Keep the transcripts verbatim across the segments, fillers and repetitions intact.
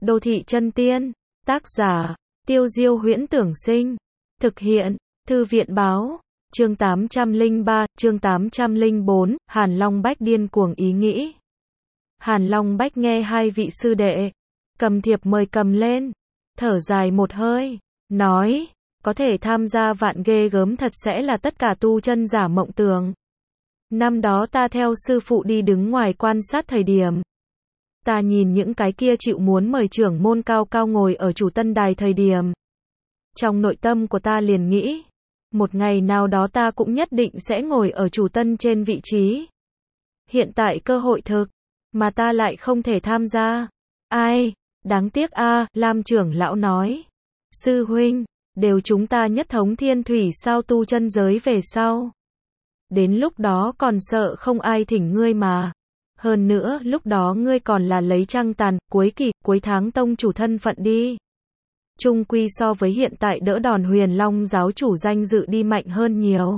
Đô thị chân tiên, tác giả, Tiêu Diêu Huyễn Tưởng Sinh, thực hiện, Thư viện Báo, chương tám trăm lẻ ba, chương tám trăm lẻ bốn, Hàn Long Bách điên cuồng ý nghĩ. Hàn Long Bách nghe hai vị sư đệ, cầm thiệp mời cầm lên, thở dài một hơi, nói, có thể tham gia vạn ghê gớm thật sẽ là tất cả tu chân giả mộng tưởng. Năm đó ta theo sư phụ đi đứng ngoài quan sát thời điểm. Ta nhìn những cái kia chịu muốn mời trưởng môn cao cao ngồi ở chủ tân đài thời điểm. Trong nội tâm của ta liền nghĩ, một ngày nào đó ta cũng nhất định sẽ ngồi ở chủ tân trên vị trí. Hiện tại cơ hội thực, mà ta lại không thể tham gia. Ai, đáng tiếc a, Lam trưởng lão nói. Sư huynh, đều chúng ta nhất thống thiên thủy sao tu chân giới về sau. Đến lúc đó còn sợ không ai thỉnh ngươi mà. Hơn nữa, lúc đó ngươi còn là lấy trăng tàn, cuối kỳ, cuối tháng tông chủ thân phận đi. Chung quy so với hiện tại đỡ đòn Huyền Long giáo chủ danh dự đi mạnh hơn nhiều.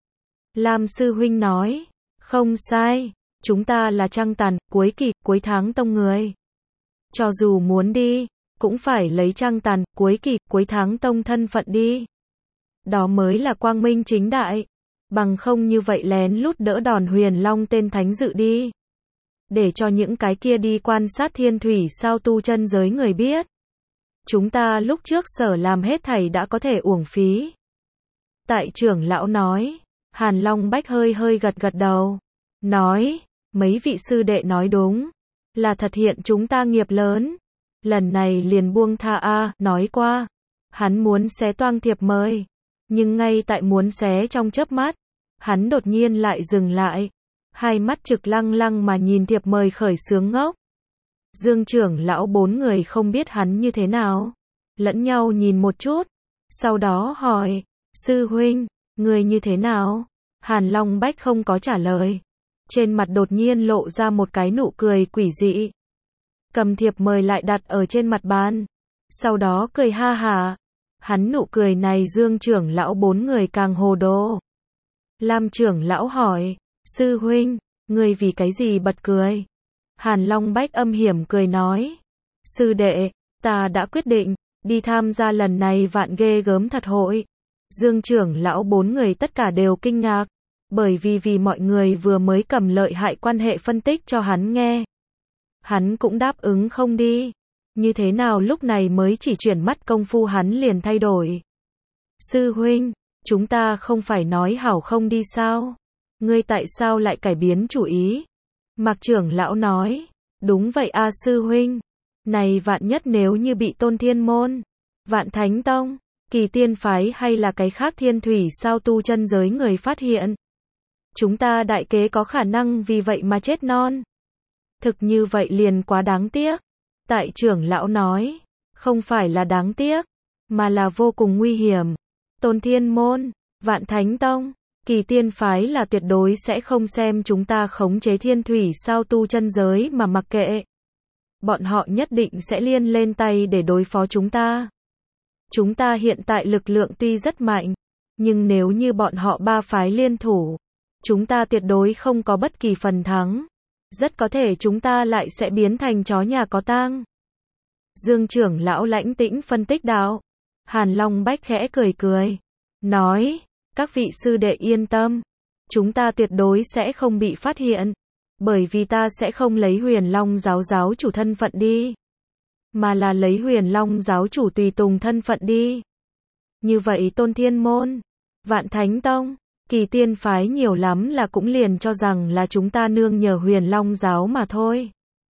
Lam sư huynh nói, không sai, chúng ta là trăng tàn, cuối kỳ, cuối tháng tông người. Cho dù muốn đi, cũng phải lấy trăng tàn, cuối kỳ, cuối tháng tông thân phận đi. Đó mới là quang minh chính đại. Bằng không như vậy lén lút đỡ đòn Huyền Long tên thánh dự đi. Để cho những cái kia đi quan sát thiên thủy sao tu chân giới người biết. Chúng ta lúc trước sở làm hết thảy đã có thể uổng phí. Tại trưởng lão nói, Hàn Long Bách hơi hơi gật gật đầu. Nói, mấy vị sư đệ nói đúng. Là thật hiện chúng ta nghiệp lớn. Lần này liền buông tha a, nói qua. Hắn muốn xé toang thiệp mời. Nhưng ngay tại muốn xé trong chớp mắt, hắn đột nhiên lại dừng lại. Hai mắt trực lăng lăng mà nhìn thiệp mời khởi sướng ngốc. Dương trưởng lão bốn người không biết hắn như thế nào. Lẫn nhau nhìn một chút. Sau đó hỏi, sư huynh, người như thế nào? Hàn Long Bách không có trả lời. Trên mặt đột nhiên lộ ra một cái nụ cười quỷ dị. Cầm thiệp mời lại đặt ở trên mặt bàn. Sau đó cười ha hả. Hắn nụ cười này Dương trưởng lão bốn người càng hồ đồ. Lam trưởng lão hỏi, sư huynh, người vì cái gì bật cười? Hàn Long Bách âm hiểm cười nói, sư đệ, ta đã quyết định, đi tham gia lần này vạn ghê gớm thật hội. Dương trưởng lão bốn người tất cả đều kinh ngạc, bởi vì vì mọi người vừa mới cầm lợi hại quan hệ phân tích cho hắn nghe. Hắn cũng đáp ứng không đi. Như thế nào lúc này mới chỉ chuyển mắt công phu hắn liền thay đổi. Sư huynh, chúng ta không phải nói hảo không đi sao? Ngươi tại sao lại cải biến chủ ý? Mạc trưởng lão nói, đúng vậy a sư huynh. Này vạn nhất nếu như bị Tôn Thiên Môn, Vạn Thánh Tông, Kỳ Tiên Phái hay là cái khác thiên thủy sao tu chân giới người phát hiện. Chúng ta đại kế có khả năng vì vậy mà chết non. Thực như vậy liền quá đáng tiếc. Tại trưởng lão nói, không phải là đáng tiếc, mà là vô cùng nguy hiểm. Tôn Thiên Môn, Vạn Thánh Tông, Kỳ Tiên Phái là tuyệt đối sẽ không xem chúng ta khống chế thiên thủy sao tu chân giới mà mặc kệ. Bọn họ nhất định sẽ liên lên tay để đối phó chúng ta. Chúng ta hiện tại lực lượng tuy rất mạnh, nhưng nếu như bọn họ ba phái liên thủ, chúng ta tuyệt đối không có bất kỳ phần thắng. Rất có thể chúng ta lại sẽ biến thành chó nhà có tang. Dương trưởng lão lãnh tĩnh phân tích đạo. Hàn Long Bách khẽ cười cười. Nói, các vị sư đệ yên tâm. Chúng ta tuyệt đối sẽ không bị phát hiện. Bởi vì ta sẽ không lấy Huyền Long giáo giáo chủ thân phận đi. Mà là lấy Huyền Long giáo chủ tùy tùng thân phận đi. Như vậy Tôn Thiên Môn, Vạn Thánh Tông, Kỳ Tiên Phái nhiều lắm là cũng liền cho rằng là chúng ta nương nhờ Huyền Long giáo mà thôi.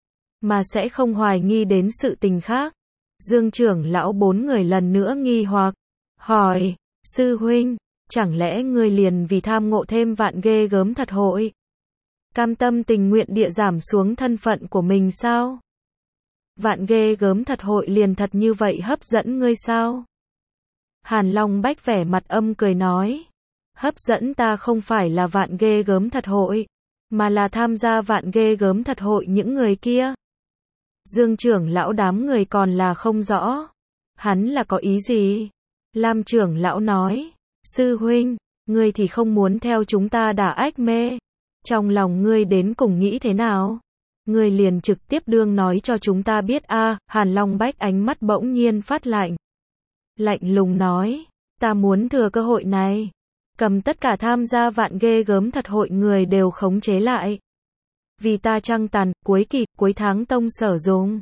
Mà sẽ không hoài nghi đến sự tình khác. Dương trưởng lão bốn người lần nữa nghi hoặc. Hỏi, sư huynh, chẳng lẽ ngươi liền vì tham ngộ thêm vạn ghê gớm thật hội? Cam tâm tình nguyện địa giảm xuống thân phận của mình sao? Vạn ghê gớm thật hội liền thật như vậy hấp dẫn ngươi sao? Hàn Long Bách vẻ mặt âm cười nói. Hấp dẫn ta không phải là vạn ghê gớm thật hội, mà là tham gia vạn ghê gớm thật hội những người kia. Dương trưởng lão đám người còn là không rõ. Hắn là có ý gì? Lam trưởng lão nói, sư huynh, ngươi thì không muốn theo chúng ta đả ách mê. Trong lòng ngươi đến cùng nghĩ thế nào? Ngươi liền trực tiếp đương nói cho chúng ta biết a. Hàn Long Bách ánh mắt bỗng nhiên phát lạnh. Lạnh lùng nói, ta muốn thừa cơ hội này, cầm tất cả tham gia vạn ghê gớm thật hội người đều khống chế lại. Vì ta trăng tàn, cuối kỳ, cuối tháng tông sở dùng.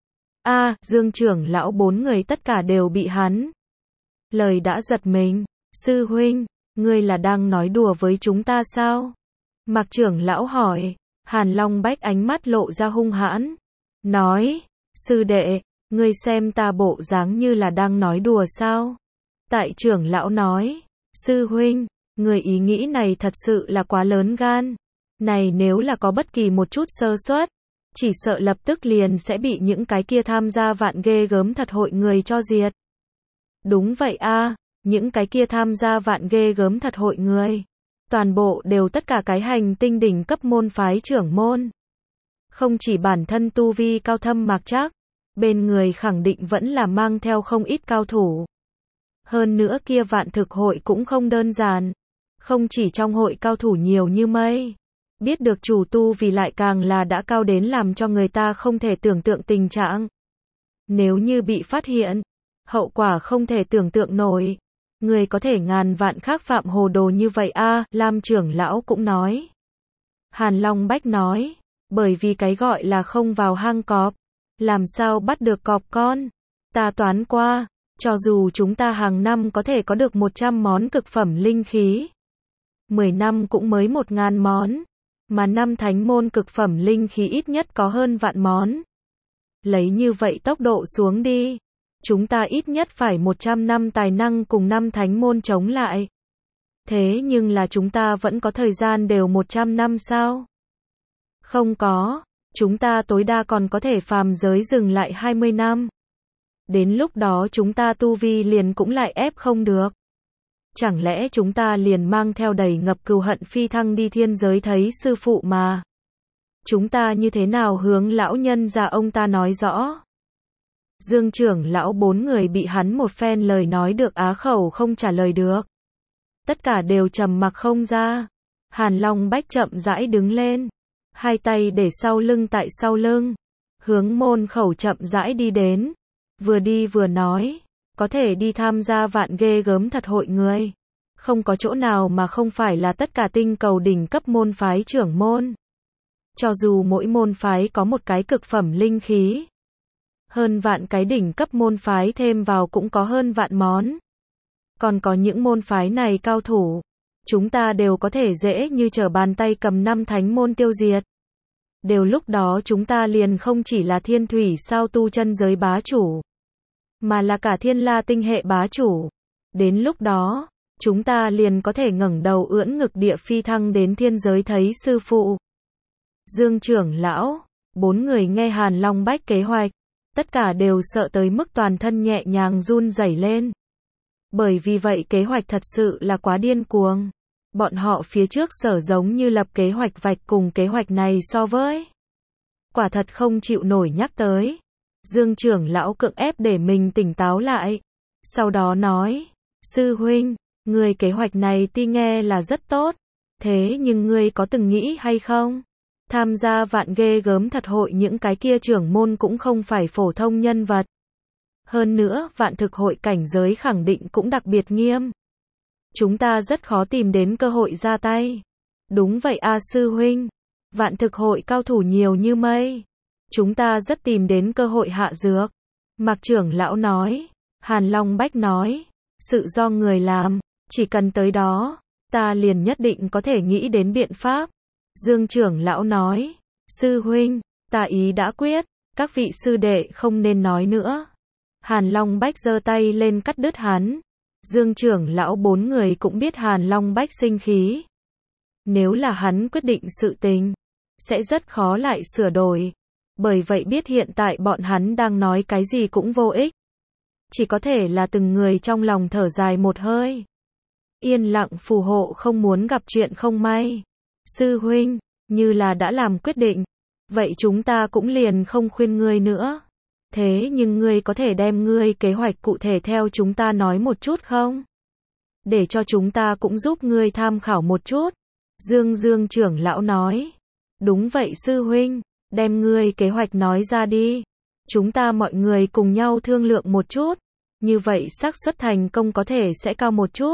A, Dương trưởng lão bốn người tất cả đều bị hắn lời đã giật mình. Sư huynh, ngươi là đang nói đùa với chúng ta sao? Mạc trưởng lão hỏi. Hàn Long Bách ánh mắt lộ ra hung hãn. Nói, sư đệ, ngươi xem ta bộ dáng như là đang nói đùa sao? Tại trưởng lão nói, sư huynh, người ý nghĩ này thật sự là quá lớn gan. Này nếu là có bất kỳ một chút sơ suất, chỉ sợ lập tức liền sẽ bị những cái kia tham gia vạn ghê gớm thật hội người cho diệt. Đúng vậy a, những cái kia tham gia vạn ghê gớm thật hội người. Toàn bộ đều tất cả cái hành tinh đỉnh cấp môn phái trưởng môn. Không chỉ bản thân tu vi cao thâm mạc trác, bên người khẳng định vẫn là mang theo không ít cao thủ. Hơn nữa kia vạn thực hội cũng không đơn giản. Không chỉ trong hội cao thủ nhiều như mây. Biết được chủ tu vì lại càng là đã cao đến làm cho người ta không thể tưởng tượng tình trạng. Nếu như bị phát hiện, hậu quả không thể tưởng tượng nổi. Người có thể ngàn vạn khác phạm hồ đồ như vậy a. Lam trưởng lão cũng nói. Hàn Long Bách nói, bởi vì cái gọi là không vào hang cọp, làm sao bắt được cọp con. Ta toán qua, cho dù chúng ta hàng năm có thể có được một trăm món cực phẩm linh khí, mười năm cũng mới một ngàn món, mà năm thánh môn cực phẩm linh khí ít nhất có hơn vạn món. Lấy như vậy tốc độ xuống đi, chúng ta ít nhất phải một trăm năm tài năng cùng năm thánh môn chống lại. Thế nhưng là chúng ta vẫn có thời gian đều một trăm năm sao? Không có, chúng ta tối đa còn có thể phàm giới dừng lại hai mươi năm. Đến lúc đó chúng ta tu vi liền cũng lại ép không được. Chẳng lẽ chúng ta liền mang theo đầy ngập cừu hận phi thăng đi thiên giới thấy sư phụ mà? Chúng ta như thế nào hướng lão nhân già ông ta nói rõ? Dương trưởng lão bốn người bị hắn một phen lời nói được á khẩu không trả lời được. Tất cả đều trầm mặc không ra. Hàn Long Bách chậm rãi đứng lên, hai tay để sau lưng tại sau lưng, hướng môn khẩu chậm rãi đi đến, vừa đi vừa nói, có thể đi tham gia vạn ghê gớm thật hội người, không có chỗ nào mà không phải là tất cả tinh cầu đỉnh cấp môn phái trưởng môn. Cho dù mỗi môn phái có một cái cực phẩm linh khí, hơn vạn cái đỉnh cấp môn phái thêm vào cũng có hơn vạn món. Còn có những môn phái này cao thủ, chúng ta đều có thể dễ như trở bàn tay cầm năm thánh môn tiêu diệt. Đều lúc đó chúng ta liền không chỉ là thiên thủy sao tu chân giới bá chủ, mà là cả thiên la tinh hệ bá chủ. Đến lúc đó, chúng ta liền có thể ngẩng đầu ưỡn ngực địa phi thăng đến thiên giới thấy sư phụ. Dương trưởng lão, bốn người nghe Hàn Long Bách kế hoạch, tất cả đều sợ tới mức toàn thân nhẹ nhàng run rẩy lên. Bởi vì vậy kế hoạch thật sự là quá điên cuồng. Bọn họ phía trước sở giống như lập kế hoạch vạch cùng kế hoạch này so với. Quả thật không chịu nổi nhắc tới. Dương trưởng lão cưỡng ép để mình tỉnh táo lại. Sau đó nói, sư huynh, người kế hoạch này tuy nghe là rất tốt. Thế nhưng ngươi có từng nghĩ hay không? Tham gia vạn ghê gớm thật hội những cái kia trưởng môn cũng không phải phổ thông nhân vật. Hơn nữa, vạn thực hội cảnh giới khẳng định cũng đặc biệt nghiêm. Chúng ta rất khó tìm đến cơ hội ra tay. Đúng vậy a sư huynh. Vạn thực hội cao thủ nhiều như mây. Chúng ta rất tìm đến cơ hội hạ dược. Mạc trưởng lão nói. Hàn Long Bách nói. Sự do người làm. Chỉ cần tới đó, ta liền nhất định có thể nghĩ đến biện pháp. Dương trưởng lão nói. Sư huynh, ta ý đã quyết. Các vị sư đệ không nên nói nữa. Hàn Long Bách giơ tay lên cắt đứt hắn. Dương trưởng lão bốn người cũng biết Hàn Long Bách sinh khí. Nếu là hắn quyết định sự tình, sẽ rất khó lại sửa đổi. Bởi vậy biết hiện tại bọn hắn đang nói cái gì cũng vô ích. Chỉ có thể là từng người trong lòng thở dài một hơi. Yên lặng phù hộ không muốn gặp chuyện không may. Sư huynh, như là đã làm quyết định, vậy chúng ta cũng liền không khuyên ngươi nữa. Thế nhưng ngươi có thể đem ngươi kế hoạch cụ thể theo chúng ta nói một chút không? Để cho chúng ta cũng giúp ngươi tham khảo một chút. Dương Dương trưởng lão nói. Đúng vậy sư huynh, Đem ngươi kế hoạch nói ra đi. Chúng ta mọi người cùng nhau thương lượng một chút. Như vậy xác suất thành công có thể sẽ cao một chút.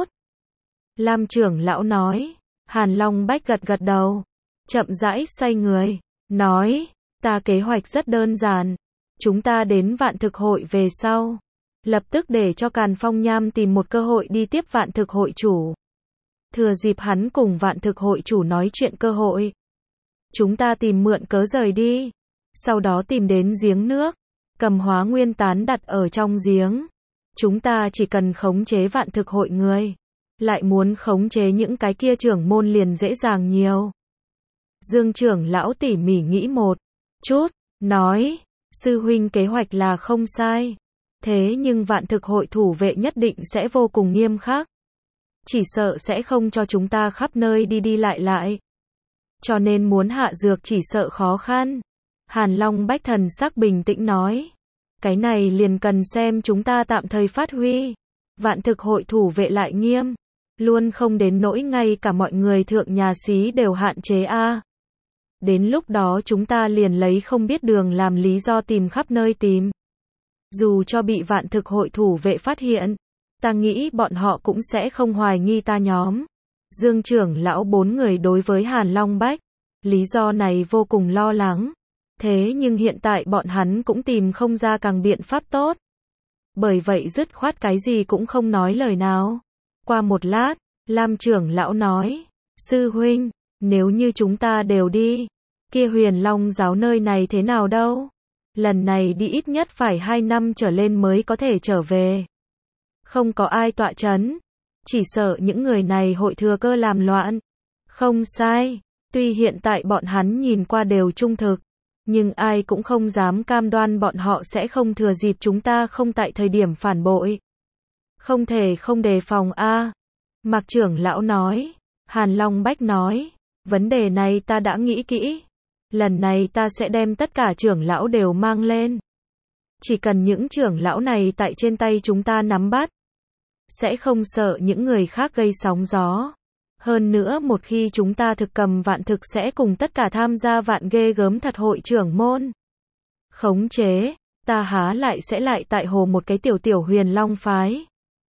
Lam trưởng lão nói. Hàn Long Bách gật gật đầu. Chậm rãi xoay người. Nói. Ta kế hoạch rất đơn giản. Chúng ta đến vạn thực hội về sau. Lập tức để cho Càn Phong Nham tìm một cơ hội đi tiếp vạn thực hội chủ. Thừa dịp hắn cùng vạn thực hội chủ nói chuyện cơ hội. Chúng ta tìm mượn cớ rời đi. Sau đó tìm đến giếng nước. Cầm hóa nguyên tán đặt ở trong giếng. Chúng ta chỉ cần khống chế vạn thực hội người. Lại muốn khống chế những cái kia trưởng môn liền dễ dàng nhiều. Dương trưởng lão tỉ mỉ nghĩ một chút. Nói. Sư huynh kế hoạch là không sai. Thế nhưng vạn thực hội thủ vệ nhất định sẽ vô cùng nghiêm khắc. Chỉ sợ sẽ không cho chúng ta khắp nơi đi đi lại lại. Cho nên muốn hạ dược chỉ sợ khó khăn. Hàn Long Bách thần sắc bình tĩnh nói. Cái này liền cần xem chúng ta tạm thời phát huy. Vạn thực hội thủ vệ lại nghiêm. Luôn không đến nỗi ngay cả mọi người thượng nhà xí đều hạn chế a. Đến lúc đó chúng ta liền lấy không biết đường làm lý do tìm khắp nơi tìm. Dù cho bị vạn thực hội thủ vệ phát hiện, ta nghĩ bọn họ cũng sẽ không hoài nghi ta nhóm. Dương trưởng lão bốn người đối với Hàn Long Bách, lý do này vô cùng lo lắng. Thế nhưng hiện tại bọn hắn cũng tìm không ra càng biện pháp tốt. Bởi vậy dứt khoát cái gì cũng không nói lời nào. Qua một lát, Lam trưởng lão nói, sư huynh, nếu như chúng ta đều đi, kia Huyền Long giáo nơi này thế nào đâu? Lần này đi ít nhất phải hai năm trở lên mới có thể trở về. Không có ai tọa chấn. Chỉ sợ những người này hội thừa cơ làm loạn. Không sai. Tuy hiện tại bọn hắn nhìn qua đều trung thực. Nhưng ai cũng không dám cam đoan bọn họ sẽ không thừa dịp chúng ta không tại thời điểm phản bội. Không thể không đề phòng a. Mạc trưởng lão nói. Hàn Long Bách nói. Vấn đề này ta đã nghĩ kỹ. Lần này ta sẽ đem tất cả trưởng lão đều mang lên. Chỉ cần những trưởng lão này tại trên tay chúng ta nắm bắt. Sẽ không sợ những người khác gây sóng gió. Hơn nữa một khi chúng ta thực cầm vạn thực sẽ cùng tất cả tham gia vạn ghê gớm thật hội trưởng môn. Khống chế, ta há lại sẽ lại tại hồ một cái tiểu tiểu Huyền Long phái.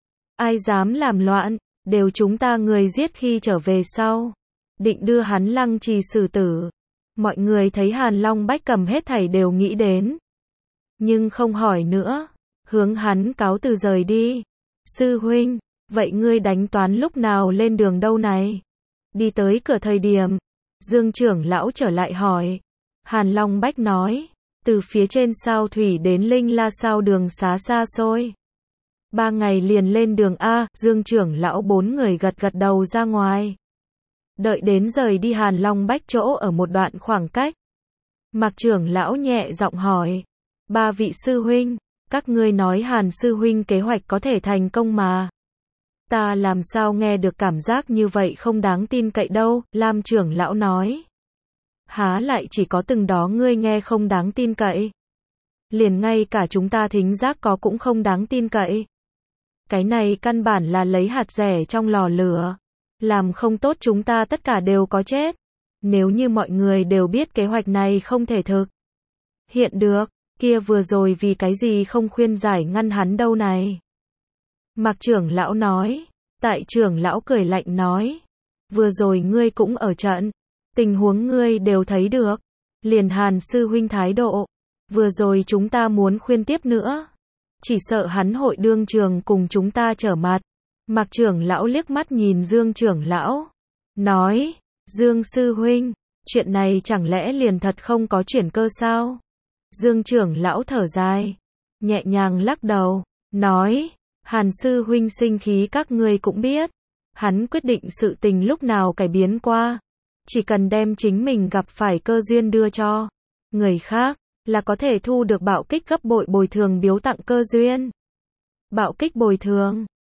Ai dám làm loạn, đều chúng ta người giết khi trở về sau. Định đưa hắn lăng trì xử tử. Mọi người thấy Hàn Long Bách cầm hết thảy đều nghĩ đến. Nhưng không hỏi nữa. Hướng hắn cáo từ rời đi. Sư huynh, vậy ngươi đánh toán lúc nào lên đường đâu này? Đi tới cửa thời điểm. Dương trưởng lão trở lại hỏi. Hàn Long Bách nói. Từ phía trên sao thủy đến Linh La sao đường xá xa xôi. Ba ngày liền lên đường A. Dương trưởng lão bốn người gật gật đầu ra ngoài. Đợi đến rời đi Hàn Long Bách chỗ ở một đoạn khoảng cách. Mạc trưởng lão nhẹ giọng hỏi. Ba vị sư huynh, các ngươi nói Hàn sư huynh kế hoạch có thể thành công mà. Ta làm sao nghe được cảm giác như vậy không đáng tin cậy đâu, Lam trưởng lão nói. Há lại chỉ có từng đó ngươi nghe không đáng tin cậy. Liền ngay cả chúng ta thính giác có cũng không đáng tin cậy. Cái này căn bản là lấy hạt rẻ trong lò lửa. Làm không tốt chúng ta tất cả đều có chết. Nếu như mọi người đều biết kế hoạch này không thể thực hiện được, kia vừa rồi vì cái gì không khuyên giải ngăn hắn đâu này. Mạc trưởng lão nói. Tại trưởng lão cười lạnh nói. Vừa rồi ngươi cũng ở trận. Tình huống ngươi đều thấy được. Liền Hàn sư huynh thái độ. Vừa rồi chúng ta muốn khuyên tiếp nữa. Chỉ sợ hắn hội đương trường cùng chúng ta trở mặt. Mạc trưởng lão liếc mắt nhìn Dương trưởng lão. Nói. Dương sư huynh. Chuyện này chẳng lẽ liền thật không có chuyển cơ sao? Dương trưởng lão thở dài. Nhẹ nhàng lắc đầu. Nói. Hàn sư huynh sinh khí các ngươi cũng biết. Hắn quyết định sự tình lúc nào cải biến qua. Chỉ cần đem chính mình gặp phải cơ duyên đưa cho người khác, là có thể thu được bạo kích gấp bội bồi thường biếu tặng cơ duyên. Bạo kích bồi thường.